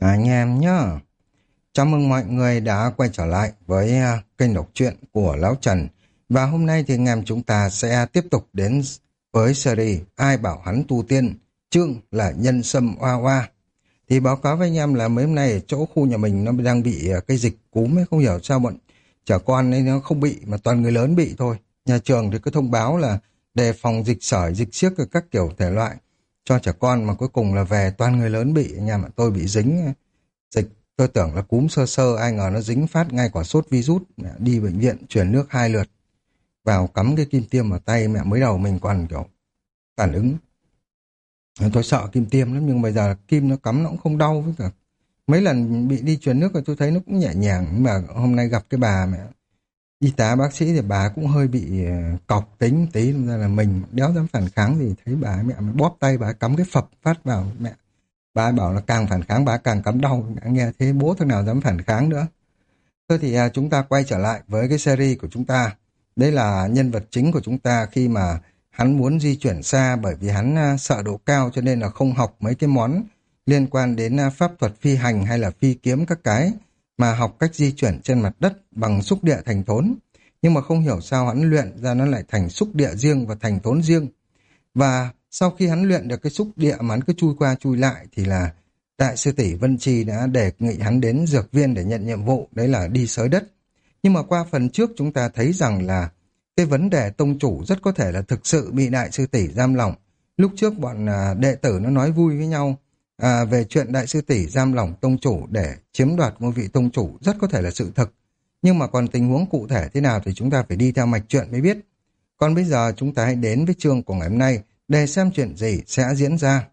Anh em nhá. Chào mừng mọi người đã quay trở lại với kênh đọc truyện của Lão Trần. Và hôm nay thì anh em chúng ta sẽ tiếp tục đến với series Ai bảo hắn tu tiên, chương là Nhân Sâm Oa Oa. Thì báo cáo với anh em là mấy hôm nay ở chỗ khu nhà mình nó đang bị cái dịch cúm ấy, không hiểu sao bọn trẻ con ấy nó không bị mà toàn người lớn bị thôi. Nhà trường thì cứ thông báo là đề phòng dịch sởi, dịch xiếc các kiểu thể loại cho trẻ con, mà cuối cùng là về toàn người lớn bị. Anh em ạ, tôi bị dính dịch, tôi tưởng là cúm sơ sơ, ai ngờ nó dính phát ngay quả sốt virus. Mẹ đi bệnh viện chuyển nước 2 lượt, vào cắm cái kim tiêm vào tay, mẹ mới đầu mình còn kiểu phản ứng. Tôi sợ kim tiêm lắm, nhưng bây giờ kim nó cắm nó cũng không đau. Với cả mấy lần bị đi truyền nước rồi tôi thấy nó cũng nhẹ nhàng. Nhưng mà hôm nay gặp cái bà mẹ y tá bác sĩ thì bà cũng hơi bị cọc tính tí, nên ra là mình đéo dám phản kháng. Thì thấy bà mẹ mới bóp tay, bà cắm cái phập phát vào. Mẹ bà bảo là càng phản kháng bà càng cắm đau. Đã nghe thế bố thằng nào dám phản kháng nữa. Thôi thì chúng ta quay trở lại với cái series của chúng ta. Đây là nhân vật chính của chúng ta khi mà hắn muốn di chuyển xa, bởi vì hắn sợ độ cao cho nên là không học mấy cái món liên quan đến pháp thuật phi hành hay là phi kiếm các cái, mà học cách di chuyển trên mặt đất bằng xúc địa thành thốn. Nhưng mà không hiểu sao hắn luyện ra nó lại thành xúc địa riêng và thành thốn riêng. Và sau khi hắn luyện được cái xúc địa mà hắn cứ chui qua chui lại thì là đại sư tỷ Vân Chi đã đề nghị hắn đến dược viên để nhận nhiệm vụ, đấy là đi xới đất. Nhưng mà qua phần trước chúng ta thấy rằng là cái vấn đề tông chủ rất có thể là thực sự bị đại sư tỷ giam lỏng. Lúc trước bọn đệ tử nó nói vui với nhau về chuyện đại sư tỷ giam lỏng tông chủ để chiếm đoạt ngôi vị tông chủ, rất có thể là sự thật. Nhưng mà còn tình huống cụ thể thế nào thì chúng ta phải đi theo mạch truyện mới biết. Còn bây giờ chúng ta hãy đến với chương của ngày hôm nay để xem chuyện gì sẽ diễn ra.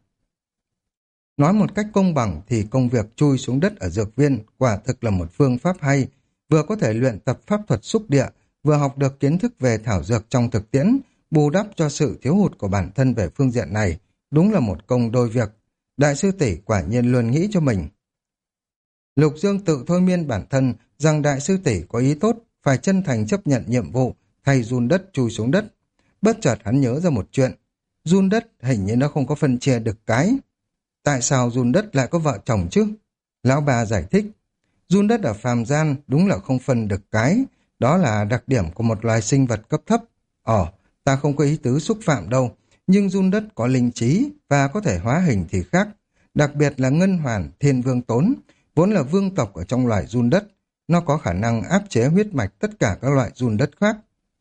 Nói một cách công bằng thì công việc chui xuống đất ở dược viên quả thực là một phương pháp hay, vừa có thể luyện tập pháp thuật xúc địa, vừa học được kiến thức về thảo dược trong thực tiễn, bù đắp cho sự thiếu hụt của bản thân về phương diện này. Đúng là một công đôi việc. Đại sư tỷ quả nhiên luôn nghĩ cho mình. Lục Dương tự thôi miên bản thân rằng đại sư tỷ có ý tốt, phải chân thành chấp nhận nhiệm vụ, thay giun đất chui xuống đất. Bất chợt hắn nhớ ra một chuyện. Giun đất hình như nó không có phân chia được cái. Tại sao giun đất lại có vợ chồng chứ? Lão bà giải thích. Giun đất ở phàm gian đúng là không phân được cái. Đó là đặc điểm của một loài sinh vật cấp thấp. Ta không có ý tứ xúc phạm đâu. Nhưng giun đất có linh trí và có thể hóa hình thì khác. Đặc biệt là Ngân Hoàn Thiên Vương Tốn, vốn là vương tộc ở trong loài giun đất. Nó có khả năng áp chế huyết mạch tất cả các loại giun đất khác.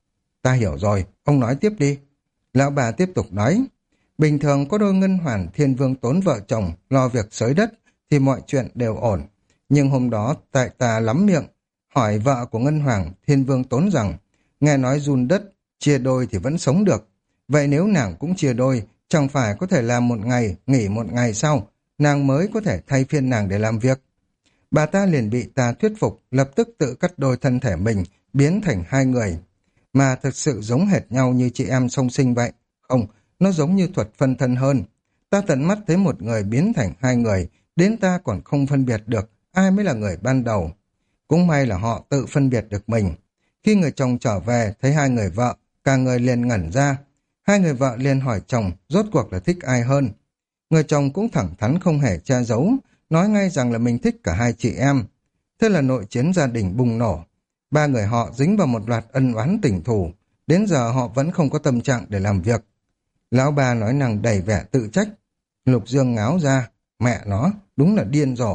Ta hiểu rồi, ông nói tiếp đi. Lão bà tiếp tục nói. Bình thường có đôi Ngân Hoàn Thiên Vương Tốn vợ chồng lo việc xới đất thì mọi chuyện đều ổn. Nhưng hôm đó tại ta lắm miệng hỏi vợ của Ngân Hoàng Thiên Vương Tốn rằng nghe nói giun đất chia đôi thì vẫn sống được. Vậy nếu nàng cũng chia đôi, chẳng phải có thể làm một ngày, nghỉ một ngày sau, nàng mới có thể thay phiên nàng để làm việc. Bà ta liền bị ta thuyết phục, lập tức tự cắt đôi thân thể mình, biến thành hai người. Mà thực sự giống hệt nhau như chị em song sinh vậy. Không, nó giống như thuật phân thân hơn. Ta tận mắt thấy một người biến thành hai người, đến ta còn không phân biệt được ai mới là người ban đầu. Cũng may là họ tự phân biệt được mình. Khi người chồng trở về, thấy hai người vợ, cả người liền ngẩn ra. Hai người vợ liền hỏi chồng, rốt cuộc là thích ai hơn. Người chồng cũng thẳng thắn không hề che giấu, nói ngay rằng là mình thích cả hai chị em. Thế là nội chiến gia đình bùng nổ. Ba người họ dính vào một loạt ân oán tình thù. Đến giờ họ vẫn không có tâm trạng để làm việc. Lão ba nói năng đầy vẻ tự trách. Lục Dương ngáo ra, mẹ nó, đúng là điên rồ.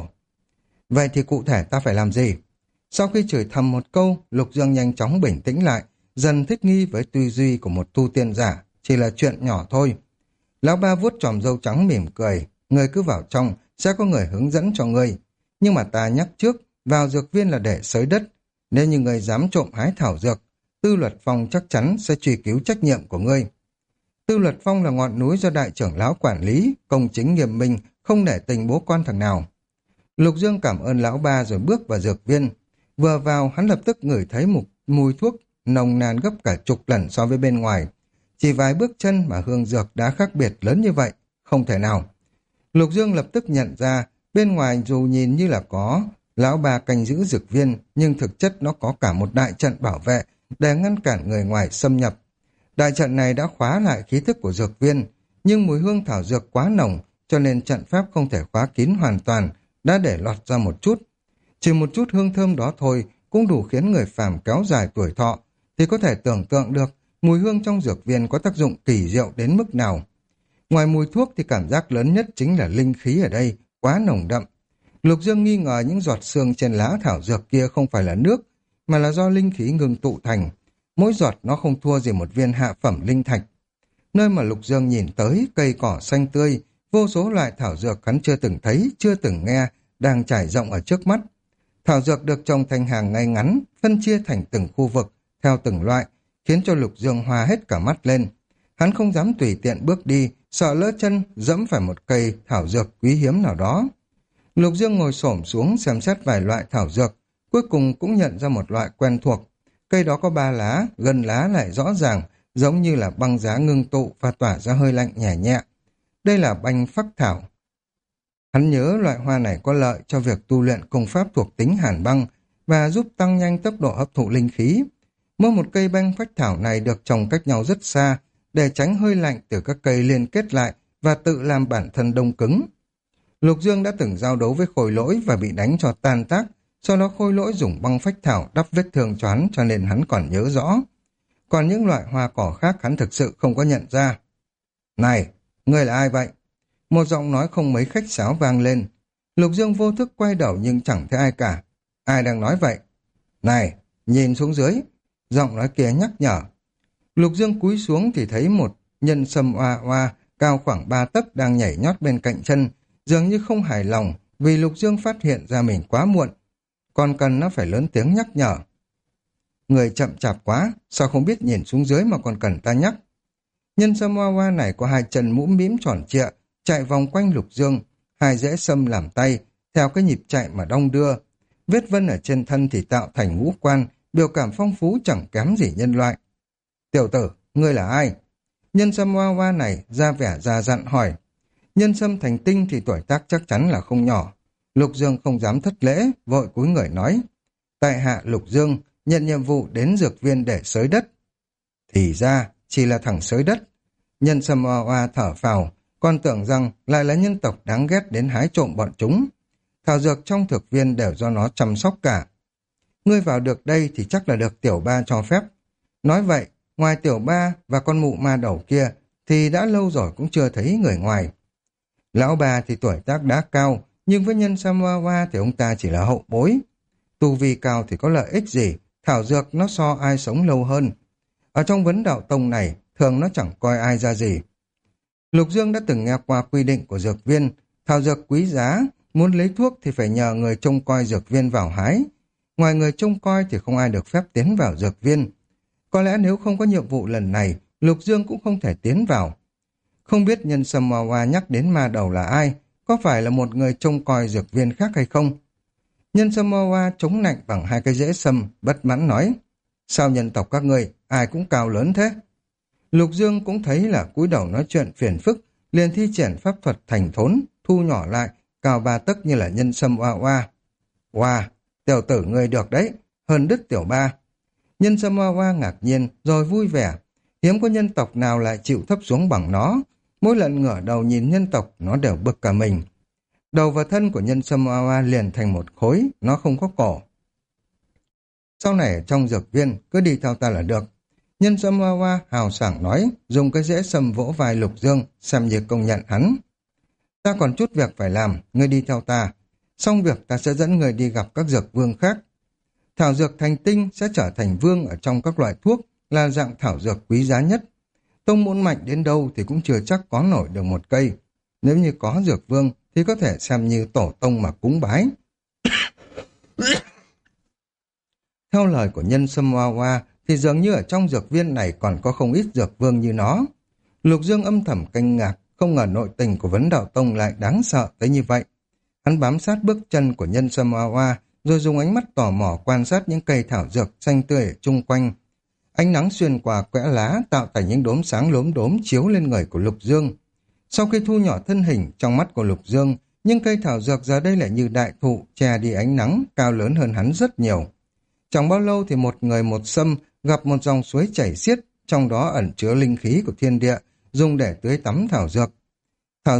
Vậy thì cụ thể ta phải làm gì? Sau khi chửi thầm một câu, Lục Dương nhanh chóng bình tĩnh lại, dần thích nghi với tư duy của một tu tiên giả, chỉ là chuyện nhỏ thôi. Lão ba vuốt chòm râu trắng mỉm cười, ngươi cứ vào trong, sẽ có người hướng dẫn cho ngươi. Nhưng mà ta nhắc trước, vào dược viên là để xới đất, nếu như ngươi dám trộm hái thảo dược, Tư Luật Phong chắc chắn sẽ truy cứu trách nhiệm của ngươi. Tư Luật Phong là ngọn núi do đại trưởng lão quản lý, công chính nghiêm minh, không nể tình bố con thằng nào. Lục Dương cảm ơn lão ba rồi bước vào dược viên. Vừa vào, hắn lập tức ngửi thấy một mùi thuốc nồng nàn gấp cả chục lần so với bên ngoài. Chỉ vài bước chân mà hương dược đã khác biệt lớn như vậy, không thể nào. Lục Dương lập tức nhận ra, bên ngoài dù nhìn như là có lão ba canh giữ dược viên, nhưng thực chất nó có cả một đại trận bảo vệ để ngăn cản người ngoài xâm nhập. Đại trận này đã khóa lại khí thức của dược viên, nhưng mùi hương thảo dược quá nồng, cho nên trận pháp không thể khóa kín hoàn toàn, đã để lọt ra một chút. Chỉ một chút hương thơm đó thôi cũng đủ khiến người phàm kéo dài tuổi thọ, thì có thể tưởng tượng được mùi hương trong dược viên có tác dụng kỳ diệu đến mức nào. Ngoài mùi thuốc thì cảm giác lớn nhất chính là linh khí ở đây, quá nồng đậm. Lục Dương nghi ngờ những giọt sương trên lá thảo dược kia không phải là nước, mà là do linh khí ngưng tụ thành. Mỗi giọt nó không thua gì một viên hạ phẩm linh thạch. Nơi mà Lục Dương nhìn tới, cây cỏ xanh tươi, vô số loại thảo dược hắn chưa từng thấy, chưa từng nghe, đang trải rộng ở trước mắt. Thảo dược được trồng thành hàng ngay ngắn, phân chia thành từng khu vực, theo từng loại, khiến cho Lục Dương hoa hết cả mắt lên. Hắn không dám tùy tiện bước đi, sợ lỡ chân dẫm phải một cây thảo dược quý hiếm nào đó. Lục Dương ngồi xổm xuống xem xét vài loại thảo dược, cuối cùng cũng nhận ra một loại quen thuộc. Cây đó có 3 lá, gân lá lại rõ ràng, giống như là băng giá ngưng tụ và tỏa ra hơi lạnh nhẹ nhẹ. Đây là banh phắc thảo. Hắn nhớ loại hoa này có lợi cho việc tu luyện công pháp thuộc tính hàn băng và giúp tăng nhanh tốc độ hấp thụ linh khí. Mỗi một cây banh phách thảo này được trồng cách nhau rất xa, để tránh hơi lạnh từ các cây liên kết lại và tự làm bản thân đông cứng. Lục Dương đã từng giao đấu với Khôi Lỗi và bị đánh cho tan tác, sau đó Khôi Lỗi dùng băng phách thảo đắp vết thương cho hắn, cho nên hắn còn nhớ rõ. Còn những loại hoa cỏ khác hắn thực sự không có nhận ra. Này, ngươi là ai vậy? Một giọng nói không mấy khách sáo vang lên. Lục Dương vô thức quay đầu nhưng chẳng thấy ai cả. Ai đang nói vậy? Này, nhìn xuống dưới. Giọng nói kia nhắc nhở. Lục Dương cúi xuống thì thấy một nhân sâm oa oa cao khoảng 3 tấc đang nhảy nhót bên cạnh chân, dường như không hài lòng vì Lục Dương phát hiện ra mình quá muộn. Còn cần nó phải lớn tiếng nhắc nhở. Người chậm chạp quá, sao không biết nhìn xuống dưới mà còn cần ta nhắc? Nhân sâm oa oa này có 2 chân mũm mĩm tròn trịa, chạy vòng quanh Lục Dương, 2 rễ sâm làm tay, theo cái nhịp chạy mà đong đưa. Vết vân ở trên thân thì tạo thành ngũ quan, biểu cảm phong phú chẳng kém gì nhân loại. Tiểu tử, ngươi là ai? Nhân sâm oa oa này ra vẻ già dặn hỏi. Nhân sâm thành tinh thì tuổi tác chắc chắn là không nhỏ. Lục Dương không dám thất lễ, vội cúi người nói. Tại hạ Lục Dương, nhận nhiệm vụ đến dược viên để xới đất. Thì ra, chỉ là thằng xới đất. Nhân sâm oa oa thở phào, còn tưởng rằng lại là nhân tộc đáng ghét đến hái trộm bọn chúng. Thảo dược trong thực viên đều do nó chăm sóc cả. Ngươi vào được đây thì chắc là được tiểu ba cho phép. Nói vậy, ngoài tiểu ba và con mụ ma đầu kia, thì đã lâu rồi cũng chưa thấy người ngoài. Lão ba thì tuổi tác đã cao, nhưng với nhân sâm oa oa thì ông ta chỉ là hậu bối. Tu vi cao thì có lợi ích gì, thảo dược nó so ai sống lâu hơn. Ở trong vấn đạo tông này, thường nó chẳng coi ai ra gì. Lục Dương đã từng nghe qua quy định của dược viên, thảo dược quý giá, muốn lấy thuốc thì phải nhờ người trông coi dược viên vào hái. Ngoài người trông coi thì không ai được phép tiến vào dược viên. Có lẽ nếu không có nhiệm vụ lần này, Lục Dương cũng không thể tiến vào. Không biết nhân sâm oa oa nhắc đến ma đầu là ai, có phải là một người trông coi dược viên khác hay không? Nhân sâm oa oa chống nạnh bằng 2 cái rễ sâm, bất mãn nói. Sao nhân tộc các ngươi, ai cũng cao lớn thế? Lục Dương cũng thấy là cúi đầu nói chuyện phiền phức, liền thi triển pháp thuật thành thốn, thu nhỏ lại, cao 3 tấc như là nhân sâm oa oa. Wow, tiểu tử ngươi được đấy, hơn đứt tiểu ba. Nhân sâm oa oa ngạc nhiên, rồi vui vẻ. Hiếm có nhân tộc nào lại chịu thấp xuống bằng nó. Mỗi lần ngửa đầu nhìn nhân tộc, nó đều bực cả mình. Đầu và thân của nhân sâm oa oa liền thành một khối, nó không có cổ. Sau này ở trong dược viên, cứ đi theo ta là được. Nhân sâm oa oa hào sảng nói, dùng cái rễ sâm vỗ vai Lục Dương, xem như công nhận hắn. Ta còn chút việc phải làm, ngươi đi theo ta. Xong việc ta sẽ dẫn người đi gặp các dược vương khác. Thảo dược thành tinh sẽ trở thành vương ở trong các loại thuốc, là dạng thảo dược quý giá nhất. Tông môn mạnh đến đâu thì cũng chưa chắc có nổi được một cây. Nếu như có dược vương thì có thể xem như tổ tông mà cúng bái. Theo lời của nhân sâm oa oa thì dường như ở trong dược viên này còn có không ít dược vương như nó. Lục Dương âm thầm kinh ngạc, không ngờ nội tình của vấn đạo tông lại đáng sợ tới như vậy. Hắn bám sát bước chân của nhân sâm oa oa, rồi dùng ánh mắt tò mò quan sát những cây thảo dược xanh tươi ở chung quanh. Ánh nắng xuyên qua quẽ lá tạo thành những đốm sáng lốm đốm chiếu lên người của Lục Dương. Sau khi thu nhỏ thân hình, trong mắt của Lục Dương, những cây thảo dược giờ đây lại như đại thụ che đi ánh nắng, cao lớn hơn hắn rất nhiều. Chẳng bao lâu thì một người một sâm gặp một dòng suối chảy xiết, trong đó ẩn chứa linh khí của thiên địa, dùng để tưới tắm thảo dược. Thảo dược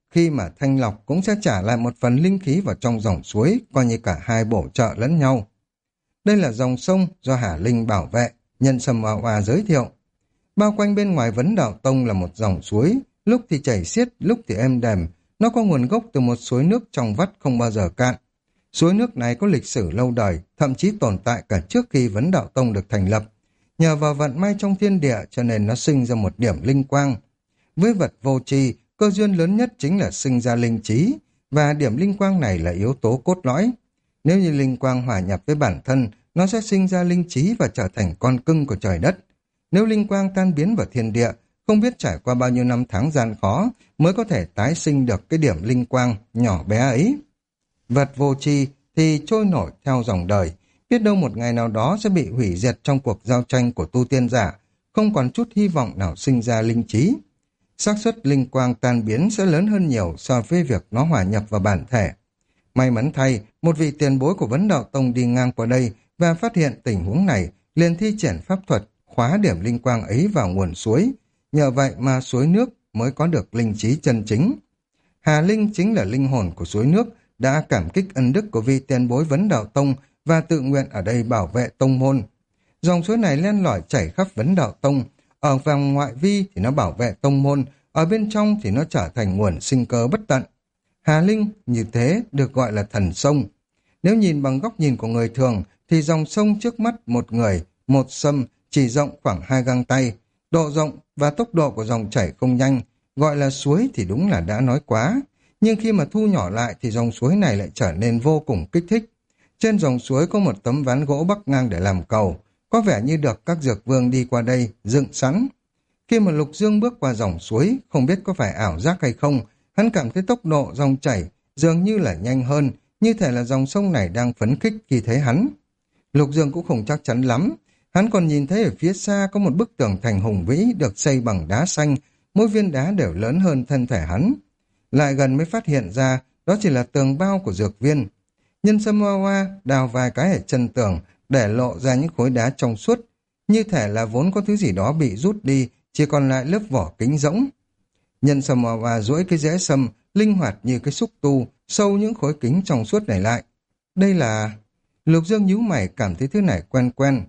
khi mà thanh lọc cũng sẽ trả lại một phần linh khí vào trong dòng suối, coi như cả hai bổ trợ lẫn nhau. Đây là dòng sông do Hà Linh bảo vệ, Nhân Sâm Hoa Hoa giới thiệu. Bao quanh bên ngoài Vấn Đạo Tông là một dòng suối, lúc thì chảy xiết, lúc thì êm đềm. Nó có nguồn gốc từ một suối nước trong vắt không bao giờ cạn. Suối nước này có lịch sử lâu đời, thậm chí tồn tại cả trước khi Vấn Đạo Tông được thành lập. Nhờ vào vận may trong thiên địa cho nên nó sinh ra một điểm linh quang. Với vật vô tri, cơ duyên lớn nhất chính là sinh ra linh trí, và điểm linh quang này là yếu tố cốt lõi. Nếu như linh quang hòa nhập với bản thân, nó sẽ sinh ra linh trí và trở thành con cưng của trời đất. Nếu linh quang tan biến vào thiên địa, không biết trải qua bao nhiêu năm tháng gian khó mới có thể tái sinh được cái điểm linh quang nhỏ bé ấy. Vật vô tri thì trôi nổi theo dòng đời, biết đâu một ngày nào đó sẽ bị hủy diệt trong cuộc giao tranh của tu tiên giả, không còn chút hy vọng nào sinh ra linh trí. Xác suất linh quang tan biến sẽ lớn hơn nhiều so với việc nó hòa nhập vào bản thể. May mắn thay, một vị tiền bối của Vấn Đạo Tông đi ngang qua đây và phát hiện tình huống này, liền thi triển pháp thuật khóa điểm linh quang ấy vào nguồn suối. Nhờ vậy mà suối nước mới có được linh trí chân chính. Hà Linh chính là linh hồn của suối nước, đã cảm kích ân đức của vị tiền bối Vấn Đạo Tông và tự nguyện ở đây bảo vệ tông môn. Dòng suối này len lỏi chảy khắp Vấn Đạo Tông, ở vòng ngoại vi thì nó bảo vệ tông môn, ở bên trong thì nó trở thành nguồn sinh cơ bất tận. Hà Linh như thế được gọi là thần sông. Nếu nhìn bằng góc nhìn của người thường thì dòng sông trước mắt một người, một sâm chỉ rộng khoảng 2 gang tay, độ rộng và tốc độ của dòng chảy không nhanh, gọi là suối thì đúng là đã nói quá. Nhưng khi mà thu nhỏ lại thì dòng suối này lại trở nên vô cùng kích thích. Trên dòng suối có một tấm ván gỗ bắc ngang để làm cầu, có vẻ như được các dược vương đi qua đây dựng sẵn. Khi mà Lục Dương bước qua dòng suối, không biết có phải ảo giác hay không, hắn cảm thấy tốc độ dòng chảy dường như là nhanh hơn, như thể là dòng sông này đang phấn khích khi thấy hắn. Lục Dương cũng không chắc chắn lắm, hắn còn nhìn thấy ở phía xa có một bức tường thành hùng vĩ được xây bằng đá xanh, mỗi viên đá đều lớn hơn thân thể hắn. Lại gần mới phát hiện ra đó chỉ là tường bao của dược viên. Nhân Sâm Hoa Hoa đào vài cái ở chân tường để lộ ra những khối đá trong suốt, như thể là vốn có thứ gì đó bị rút đi, chỉ còn lại lớp vỏ kính rỗng. Nhân Sâm Hoa Hoa duỗi cái rễ sâm linh hoạt như cái xúc tu sâu những khối kính trong suốt này lại. Đây là... Lục Dương nhíu mày cảm thấy thứ này quen quen.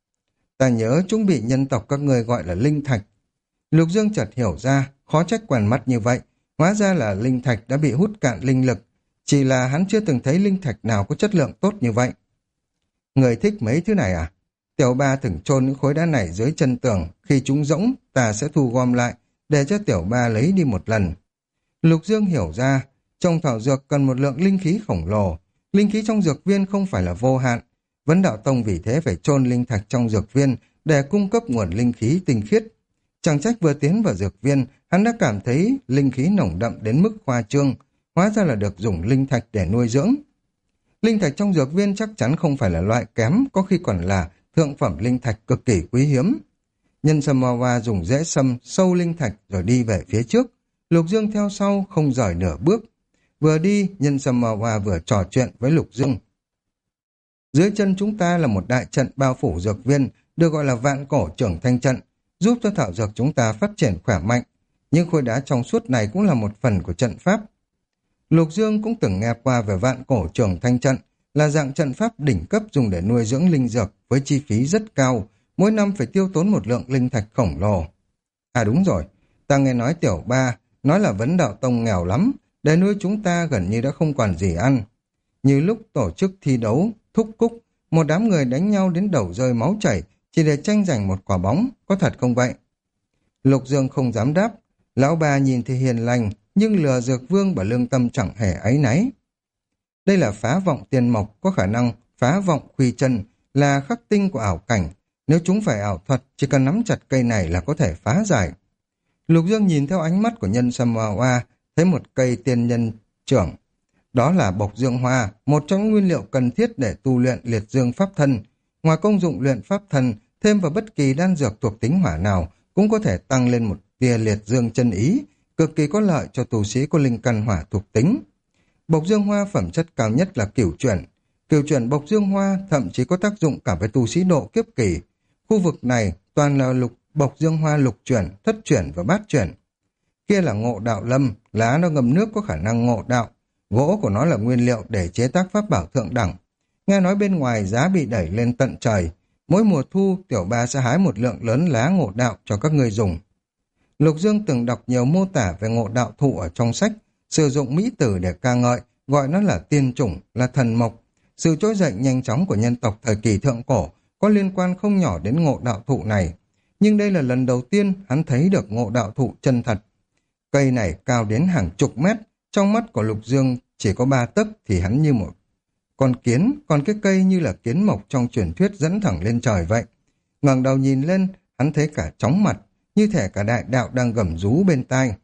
Ta nhớ chúng bị nhân tộc các người gọi là linh thạch. Lục Dương chợt hiểu ra, khó trách quen mắt như vậy. Hóa ra là linh thạch đã bị hút cạn linh lực. Chỉ là hắn chưa từng thấy linh thạch nào có chất lượng tốt như vậy. Người thích mấy thứ này à? Tiểu Ba thử chôn những khối đá này dưới chân tường. Khi chúng rỗng, ta sẽ thu gom lại, để cho Tiểu Ba lấy đi một lần. Lục Dương hiểu ra, trong thảo dược cần một lượng linh khí khổng lồ. Linh khí trong dược viên không phải là vô hạn. Vấn Đạo Tông vì thế phải chôn linh thạch trong dược viên để cung cấp nguồn linh khí tinh khiết. Chẳng trách vừa tiến vào dược viên, hắn đã cảm thấy linh khí nồng đậm đến mức khoa trương, hóa ra là được dùng linh thạch để nuôi dưỡng. Linh thạch trong dược viên chắc chắn không phải là loại kém, có khi còn là thượng phẩm linh thạch cực kỳ quý hiếm. Nhân Sâm Hoa Hoa dùng rễ sâm sâu linh thạch rồi đi về phía trước. Lục Dương theo sau không rời nửa bước. Vừa đi, Nhân Sâm Hoa Hoa vừa trò chuyện với Lục Dương. Dưới chân chúng ta là một đại trận bao phủ dược viên, được gọi là Vạn Cổ Trưởng Thanh Trận, giúp cho thảo dược chúng ta phát triển khỏe mạnh. Nhưng khối đá trong suốt này cũng là một phần của trận pháp. Lục Dương cũng từng nghe qua về Vạn Cổ Trưởng Thanh Trận, là dạng trận pháp đỉnh cấp dùng để nuôi dưỡng linh dược với chi phí rất cao, mỗi năm phải tiêu tốn một lượng linh thạch khổng lồ. À đúng rồi, ta nghe nói Tiểu Ba nói là Vấn Đạo Tông nghèo lắm, để nuôi chúng ta gần như đã không còn gì ăn. Như lúc tổ chức thi đấu thúc cúc, một đám người đánh nhau đến đầu rơi máu chảy chỉ để tranh giành một quả bóng, có thật không vậy? Lục Dương không dám đáp. Lão Ba nhìn thì hiền lành, nhưng lừa dược vương và lương tâm chẳng hề áy náy. Đây là phá vọng tiên mộc, có khả năng phá vọng khuy chân, là khắc tinh của ảo cảnh. Nếu chúng phải ảo thuật, chỉ cần nắm chặt cây này là có thể phá giải. Lục Dương nhìn theo ánh mắt của Nhân Sâm Hoa Hoa, thấy một cây tiên nhân trưởng. Đó là bộc dương hoa, một trong những nguyên liệu cần thiết để tu luyện liệt dương pháp thân. Ngoài công dụng luyện pháp thân, thêm vào bất kỳ đan dược thuộc tính hỏa nào cũng có thể tăng lên một tia liệt dương chân ý, cực kỳ có lợi cho tu sĩ có linh căn hỏa thuộc tính. Bộc dương hoa phẩm chất cao nhất là cửu chuyển. Cửu chuyển bộc dương hoa thậm chí có tác dụng cả với tu sĩ độ kiếp kỳ. Khu vực này toàn là bộc dương hoa lục chuyển, thất chuyển và bát chuyển. Kia là ngộ đạo lâm, lá nó ngâm nước có khả năng ngộ đạo. Gỗ của nó là nguyên liệu để chế tác pháp bảo thượng đẳng. Nghe nói bên ngoài giá bị đẩy lên tận trời. Mỗi mùa thu, tiểu ba sẽ hái một lượng lớn lá ngộ đạo cho các ngươi dùng. Lục Dương từng đọc nhiều mô tả về ngộ đạo thụ ở trong sách, sử dụng mỹ từ để ca ngợi, gọi nó là tiên chủng, là thần mộc. Sự trỗi dậy nhanh chóng của nhân tộc thời kỳ thượng cổ có liên quan không nhỏ đến ngộ đạo thụ này. Nhưng đây là lần đầu tiên hắn thấy được ngộ đạo thụ chân thật. Cây này cao đến hàng chục mét, trong mắt của Lục Dương chỉ có 3 tấc thì hắn như một con kiến, còn cái cây như là kiến mộc trong truyền thuyết dẫn thẳng lên trời vậy. Ngẩng đầu nhìn lên, hắn thấy cả chóng mặt, như thể cả đại đạo đang gầm rú bên tai.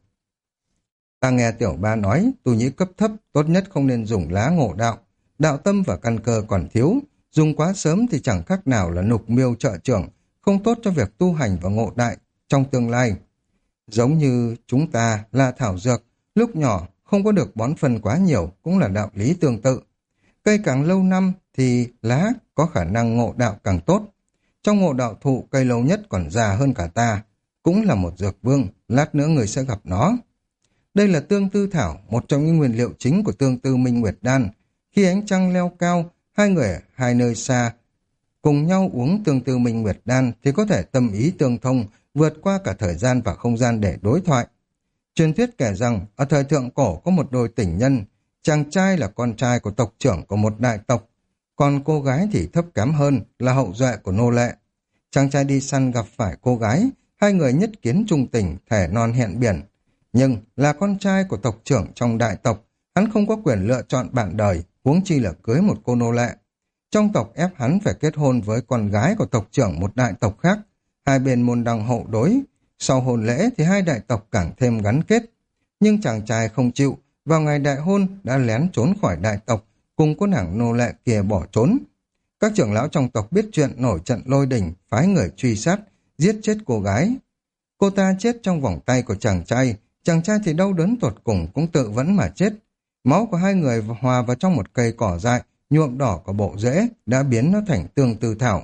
Ta nghe tiểu ba nói, tu nhĩ cấp thấp tốt nhất không nên dùng lá ngộ đạo. Đạo tâm và căn cơ còn thiếu, dùng quá sớm thì chẳng khác nào là nục miêu trợ trưởng, không tốt cho việc tu hành và ngộ đại trong tương lai. Giống như chúng ta là thảo dược, lúc nhỏ không có được bón phân quá nhiều cũng là đạo lý tương tự. Cây càng lâu năm thì lá có khả năng ngộ đạo càng tốt. Trong ngộ đạo thụ, cây lâu nhất còn già hơn cả ta, cũng là một dược vương, lát nữa người sẽ gặp nó. Đây là tương tư thảo, một trong những nguyên liệu chính của tương tư minh nguyệt đan. Khi ánh trăng leo cao, hai người ở hai nơi xa cùng nhau uống tương tư minh nguyệt đan thì có thể tâm ý tương thông, vượt qua cả thời gian và không gian để đối thoại. Truyền thuyết kể rằng, ở thời thượng cổ có một đôi tình nhân, chàng trai là con trai của tộc trưởng của một đại tộc, còn cô gái thì thấp kém hơn, là hậu duệ của nô lệ. Chàng trai đi săn gặp phải cô gái, hai người nhất kiến trung tình, thề non hẹn biển. Nhưng là con trai của tộc trưởng trong đại tộc, hắn không có quyền lựa chọn bạn đời, huống chi là cưới một cô nô lệ. Trong tộc ép hắn phải kết hôn với con gái của tộc trưởng một đại tộc khác, hai bên môn đăng hộ đối. Sau hôn lễ thì hai đại tộc càng thêm gắn kết. Nhưng chàng trai không chịu, vào ngày đại hôn đã lén trốn khỏi đại tộc, cùng con nàng nô lệ kia bỏ trốn. Các trưởng lão trong tộc biết chuyện nổi trận lôi đình, phái người truy sát, giết chết cô gái. Cô ta chết trong vòng tay của chàng trai thì đau đớn tột cùng cũng tự vẫn mà chết. Máu của hai người hòa vào trong một cây cỏ dại, nhuộm đỏ của bộ rễ, đã biến nó thành tương tư thảo.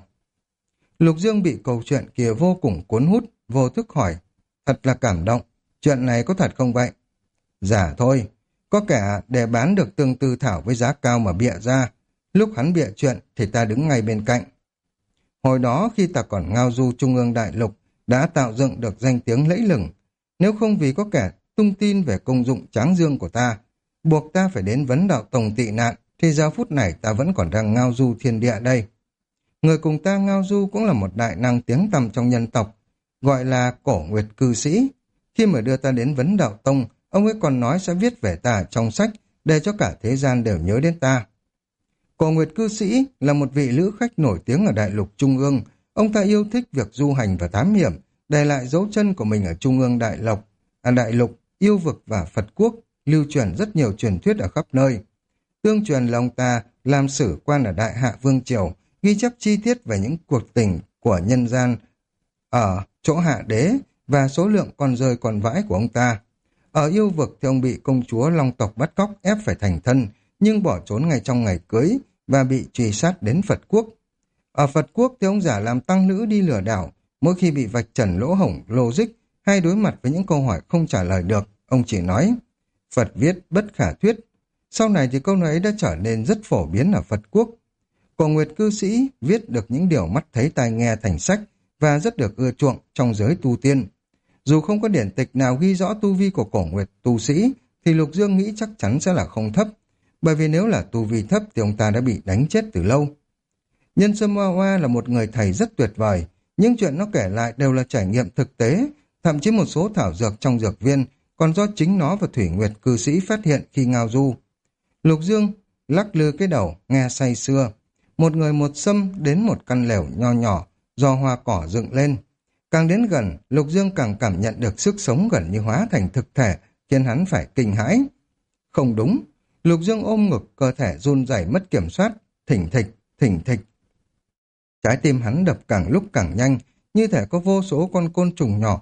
Lục Dương bị câu chuyện kia vô cùng cuốn hút, vô thức hỏi, thật là cảm động, chuyện này có thật không vậy? Giả thôi, có kẻ để bán được tương tư thảo với giá cao mà bịa ra. Lúc hắn bịa chuyện thì ta đứng ngay bên cạnh. Hồi đó khi ta còn ngao du trung ương đại lục, đã tạo dựng được danh tiếng lẫy lừng. Nếu không vì có kẻ tung tin về công dụng tráng dương của ta, buộc ta phải đến vấn đạo tông tị nạn, thì giờ phút này ta vẫn còn đang ngao du thiên địa đây. Người cùng ta ngao du cũng là một đại năng tiếng tăm trong nhân tộc, gọi là Cổ Nguyệt Cư Sĩ. Khi mà đưa ta đến vấn đạo tông, ông ấy còn nói sẽ viết về ta trong sách, để cho cả thế gian đều nhớ đến ta. Cổ Nguyệt Cư Sĩ là một vị lữ khách nổi tiếng ở đại lục Trung ương. Ông ta yêu thích việc du hành và thám hiểm, để lại dấu chân của mình ở Trung ương đại lục, yêu vực và Phật quốc, lưu truyền rất nhiều truyền thuyết ở khắp nơi. Tương truyền là ông ta làm sử quan ở Đại Hạ Vương Triều, ghi chép chi tiết về những cuộc tình của nhân gian ở chỗ Hạ Đế và số lượng con rơi con vãi của ông ta. Ở yêu vực thì ông bị công chúa Long tộc bắt cóc ép phải thành thân, nhưng bỏ trốn ngay trong ngày cưới và bị truy sát đến Phật quốc. Ở Phật quốc thì ông giả làm tăng nữ đi lừa đảo, mỗi khi bị vạch trần lỗ hổng logic hay đối mặt với những câu hỏi không trả lời được, ông chỉ nói Phật viết bất khả thuyết. Sau này thì câu nói ấy đã trở nên rất phổ biến ở Phật quốc. Cổ Nguyệt Cư Sĩ viết được những điều mắt thấy tai nghe thành sách và rất được ưa chuộng trong giới tu tiên. Dù không có điển tịch nào ghi rõ tu vi của Cổ Nguyệt tu sĩ, thì Lục Dương nghĩ chắc chắn sẽ là không thấp, bởi vì nếu là tu vi thấp thì ông ta đã bị đánh chết từ lâu. Nhân Sâm Hoa Hoa là một người thầy rất tuyệt vời, những chuyện nó kể lại đều là trải nghiệm thực tế, thậm chí một số thảo dược trong dược viên còn do chính nó và Thủy Nguyệt Cư Sĩ phát hiện khi ngao du. Lục Dương lắc lư cái đầu, nghe say sưa. Một người một sâm đến một căn lều nho nhỏ, do hoa cỏ dựng lên. Càng đến gần, Lục Dương càng cảm nhận được sức sống gần như hóa thành thực thể, khiến hắn phải kinh hãi. Không đúng, Lục Dương ôm ngực, cơ thể run rẩy mất kiểm soát, thỉnh thịch, thỉnh thịch. Trái tim hắn đập càng lúc càng nhanh, như thể có vô số con côn trùng nhỏ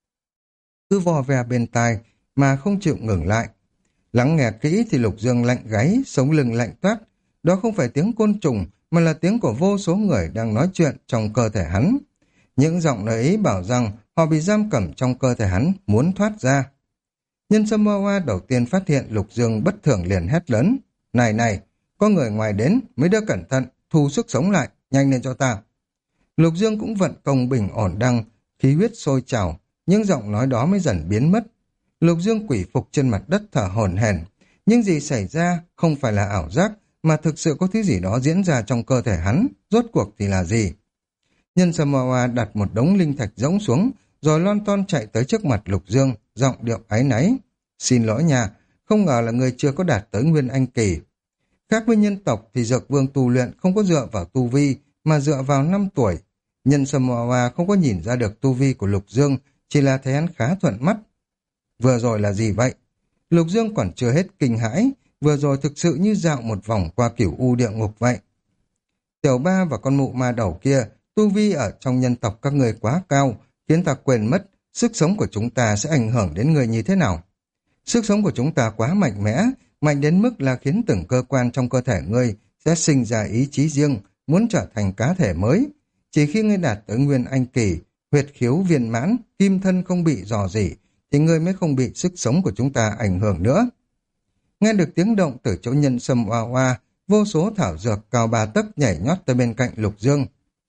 cứ vò ve bên tai mà không chịu ngừng lại. Lắng nghe kỹ thì Lục Dương lạnh gáy, sống lưng lạnh toát. Đó không phải tiếng côn trùng, mà là tiếng của vô số người đang nói chuyện trong cơ thể hắn. Những giọng nói ấy bảo rằng họ bị giam cầm trong cơ thể hắn, muốn thoát ra. Nhân sâm Hoa Hoa đầu tiên phát hiện Lục Dương bất thường liền hét lớn. Này này, có người ngoài đến, mấy đứa cẩn thận, thu sức sống lại, nhanh lên cho ta. Lục Dương cũng vận công bình ổn đăng, khí huyết sôi trào, những giọng nói đó mới dần biến mất. Lục Dương quỷ phục trên mặt đất thở hổn hển. Nhưng gì xảy ra không phải là ảo giác, mà thực sự có thứ gì đó diễn ra trong cơ thể hắn, rốt cuộc thì là gì? Nhân sâm Hoa Hoa đặt một đống linh thạch rỗng xuống, rồi lon ton chạy tới trước mặt Lục Dương, giọng điệu áy náy. Xin lỗi nha, không ngờ là người chưa có đạt tới Nguyên Anh kỳ. Khác với nhân tộc thì Dược Vương tu luyện không có dựa vào tu vi, mà dựa vào năm tuổi. Nhân sâm Hoa Hoa không có nhìn ra được tu vi của Lục Dương, chỉ là thấy hắn khá thuận mắt. Vừa rồi là gì vậy? Lục Dương còn chưa hết kinh hãi, vừa rồi thực sự như dạo một vòng qua Cửu U địa ngục vậy. Tiểu Ba và con mụ ma đầu kia, tu vi ở trong nhân tộc các người quá cao, khiến ta quên mất sức sống của chúng ta sẽ ảnh hưởng đến người như thế nào. Sức sống của chúng ta quá mạnh mẽ, mạnh đến mức là khiến từng cơ quan trong cơ thể ngươi sẽ sinh ra ý chí riêng, muốn trở thành cá thể mới. Chỉ khi ngươi đạt tới Nguyên Anh kỳ, huyệt khiếu viên mãn, kim thân không bị rò rỉ, thì ngươi mới không bị sức sống của chúng ta ảnh hưởng nữa. Nghe được tiếng động từ chỗ nhân sâm Hoa Hoa, vô số thảo dược cao 3 tấc nhảy nhót tới bên cạnh Lục Dương.